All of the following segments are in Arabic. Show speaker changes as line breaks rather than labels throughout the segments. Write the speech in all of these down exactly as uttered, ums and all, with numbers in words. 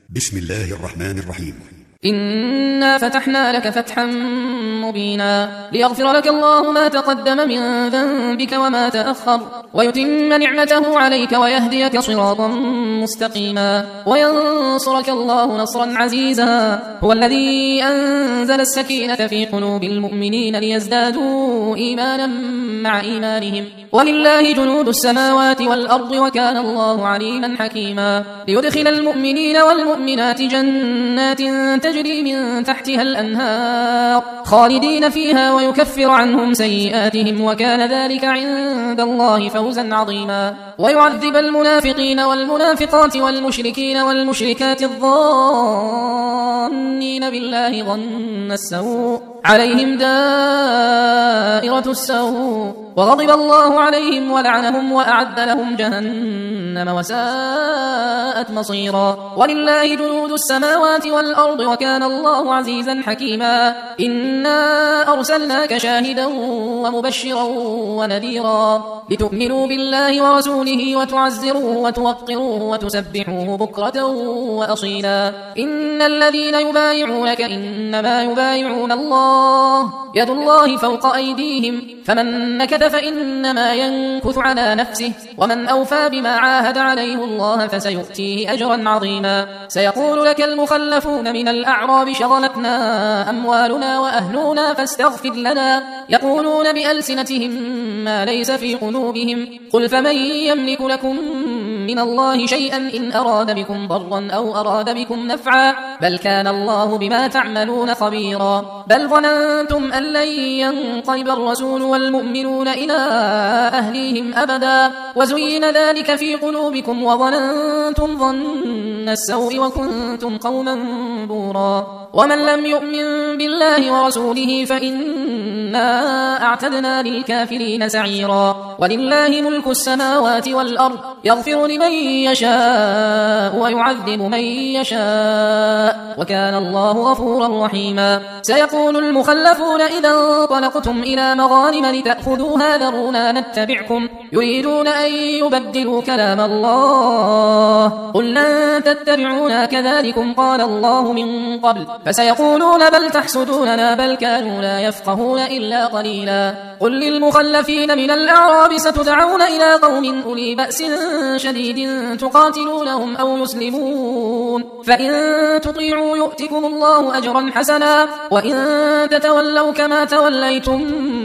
بسم الله الرحمن الرحيم.
إنا فتحنا لك فتحا مبينا ليغفر لك الله ما تقدم من ذنبك وما تأخر ويتم نعمته عليك ويهديك صراطا مستقيما وينصرك الله نصرا عزيزا. هو الذي أنزل السكينة في قلوب المؤمنين ليزدادوا إيمانا مع إيمانهم ولله جنود السماوات والأرض وكان الله عليما حكيما. ليدخل المؤمنين والمؤمنات جنات تجري من تحتها الأنهار خالدين فيها ويكفر عنهم سيئاتهم وكان ذلك عند الله فوزا عظيما. ويعذب المنافقين والمنافقات والمشركين والمشركات الظانين بالله ظن السوء عليهم دائرة السوء وغضب الله عليهم ولعنهم وأعد لهم جهنم وساءت مصيرا. ولله جنود السماوات والأرض وكان الله عزيزا حكيما. إنا أرسلناك شاهدا ومبشرا ونذيرا لتؤمنوا بالله ورسوله وتعزروه وتوقروه وتسبحوه بكرة وأصيلا. إن الذين يبايعونك إنما يبايعون الله يد الله فوق أيديهم فمن نكث فإنما ينكث على نفسه ومن أوفى بما عاهد عليه الله فسيؤتيه أجرا عظيما. سيقول لك المخلفون من الأعراب شغلتنا أموالنا وأهلنا فاستغفر لنا يقولون بألسنتهم ما ليس في قلوبهم قل فمن يملك لكم من الله شيئا إن أراد بكم ضرا أو أراد بكم نفعا بل كان الله بما تعملون خبيرا. بل ظننتم أن لن ينقلب الرسول والمؤمنون إلى أهليهم أبدا وزين ذلك في قلوبكم وظننتم ظن السوء وكنتم قوما بورا. ومن لم يؤمن بالله ورسوله فإنا أعتدنا للكافرين سعيرا. ولله ملك السماوات والأرض يغفر لمن يشاء ويعذب من يشاء وكان الله غفورا رحيما. سيقول المخلفون إذا انطلقتم إلى مغانم لتأخذوها ذرونا نتبعكم يريدون أن يبدلوا كلام الله قل لن تتبعونا كذلكم قال الله من قبل فسيقولون بل تحسدوننا بل كانوا لا يفقهون إلا قليلا. قل للمخلفين من الأعراب ستدعون إلى قوم أولي بأس شديد تقاتلونهم أو يسلمون فإن تطيعوا يؤتكم الله أجرا حسنا وإن تتولوا كما توليتم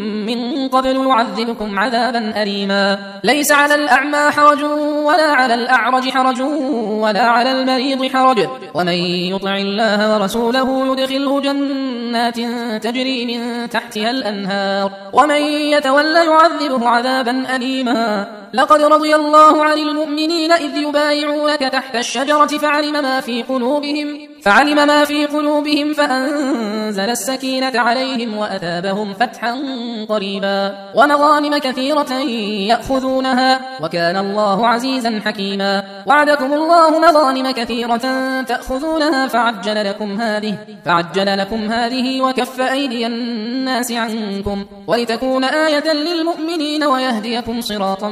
من قبل يعذبكم عذابا أليما. ليس على الأعمى حرج ولا على الأعرج حرج ولا على المريض حرج ومن يطع الله ورسوله يدخله جنات تجري من تحتها الأنهار ومن يتولى يعذبه عذابا أليما. لقد رضي الله عن المؤمنين إذ يبايعونك تحت الشجرة فعلم ما في قلوبهم فعلم ما في قلوبهم فأنزل السكينة عليهم وأثابهم فتحا قريبا ومغانم كثيرة يأخذونها وكان الله عزيزا حكيما. وعدكم الله مغانم كثيرة تأخذونها فعجل لكم هذه فعجل لكم هذه وكف أيدي الناس عنكم ولتكون آية للمؤمنين ويهديكم صراطا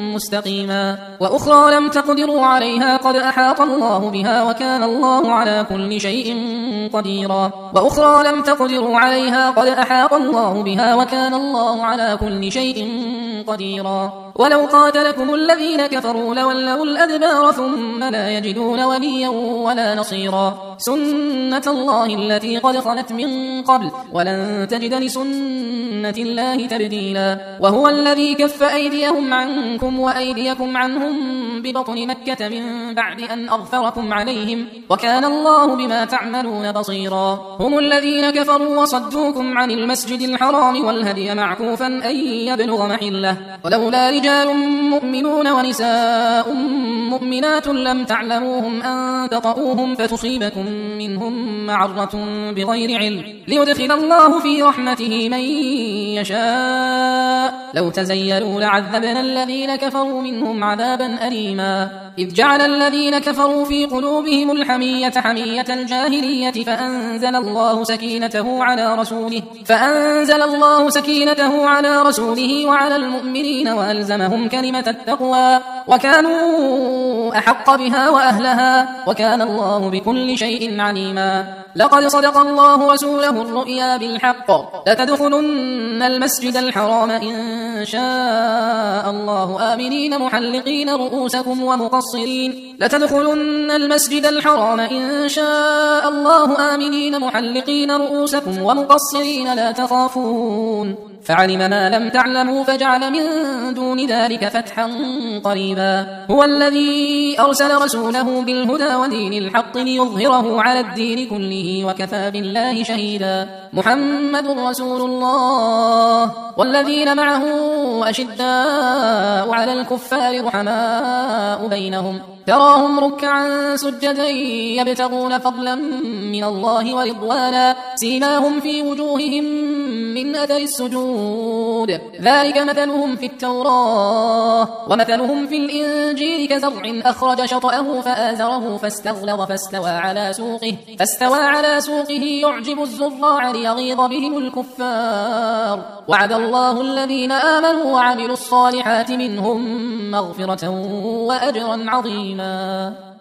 مستقيما. وأخرى لم تقدروا عليها قد أحاط الله بها وكان الله على كل شيء قديرا. وأخرى لم تقدروا عليها قد أحاط الله بها وكان الله على كل شيء قديرا. ولو قاتلكم الذين كفروا لولوا الأدبار ثم لا يجدون وليا ولا نصيرا. سنة الله التي قد خلت من قبل ولن تجد لسنة الله تبديلا. وهو الذي كف أيديهم عنكم وأيديكم عنهم ببطن مكة من بعد أن أغفركم عليهم وكان الله بما تعملون بصيرا. هم الذين كفروا وصدوكم عن المسجد الحرام والهدي معكوفا أن يبلغ محله ولولا رجال مؤمنون ونساء مؤمنات لم تعلموهم أن تطؤوهم فتصيبكم منهم معرة بغير علم ليدخل الله في رحمته من يشاء لو تزيلوا لعذبنا الذين كفروا منهم عذابا أليما. إذ جعل الذين كفروا في قلوبهم الحمية حمية الجاهلية فأنزل الله سكينته على رسوله فأنزل الله سكينته على رسوله وعلى المؤمنين وألزمهم كلمة التقوى وكانوا أحق بها وأهلها وكان الله بكل شيء عليما. لقد صدق الله رسوله الرؤيا بالحق لتدخلن المسجد الحرام إن شاء الله آمنين محلقين رؤوسكم ومقصرين لتدخلن المسجد الحرام إن شاء الله آمنين محلقين رؤوسكم ومقصرين لا تخافون فعلم ما لم تعلموا فجعل من دون ذلك فتحا قريبا. هو الذي أرسل رسوله بالهدى ودين الحق ليظهره على الدين كله وكفى بالله شهيدا. محمد رسول الله والذين معه أشداء على الكفار رحماء بينهم تراهم ركعا سجدا يبتغون فضلا من الله ورضوانا سيماهم في وجوههم من أثر السجود ذلك مثلهم في التوراة ومثلهم في الإنجيل كزرع أخرج شطأه فآزره فاستغلظ فاستوى على سوقه فاستوى على سوقه يعجب الزراع ليغيظ بهم الكفار وعد الله الذين آمنوا وعملوا الصالحات منهم مغفرة وأجرا عظيما.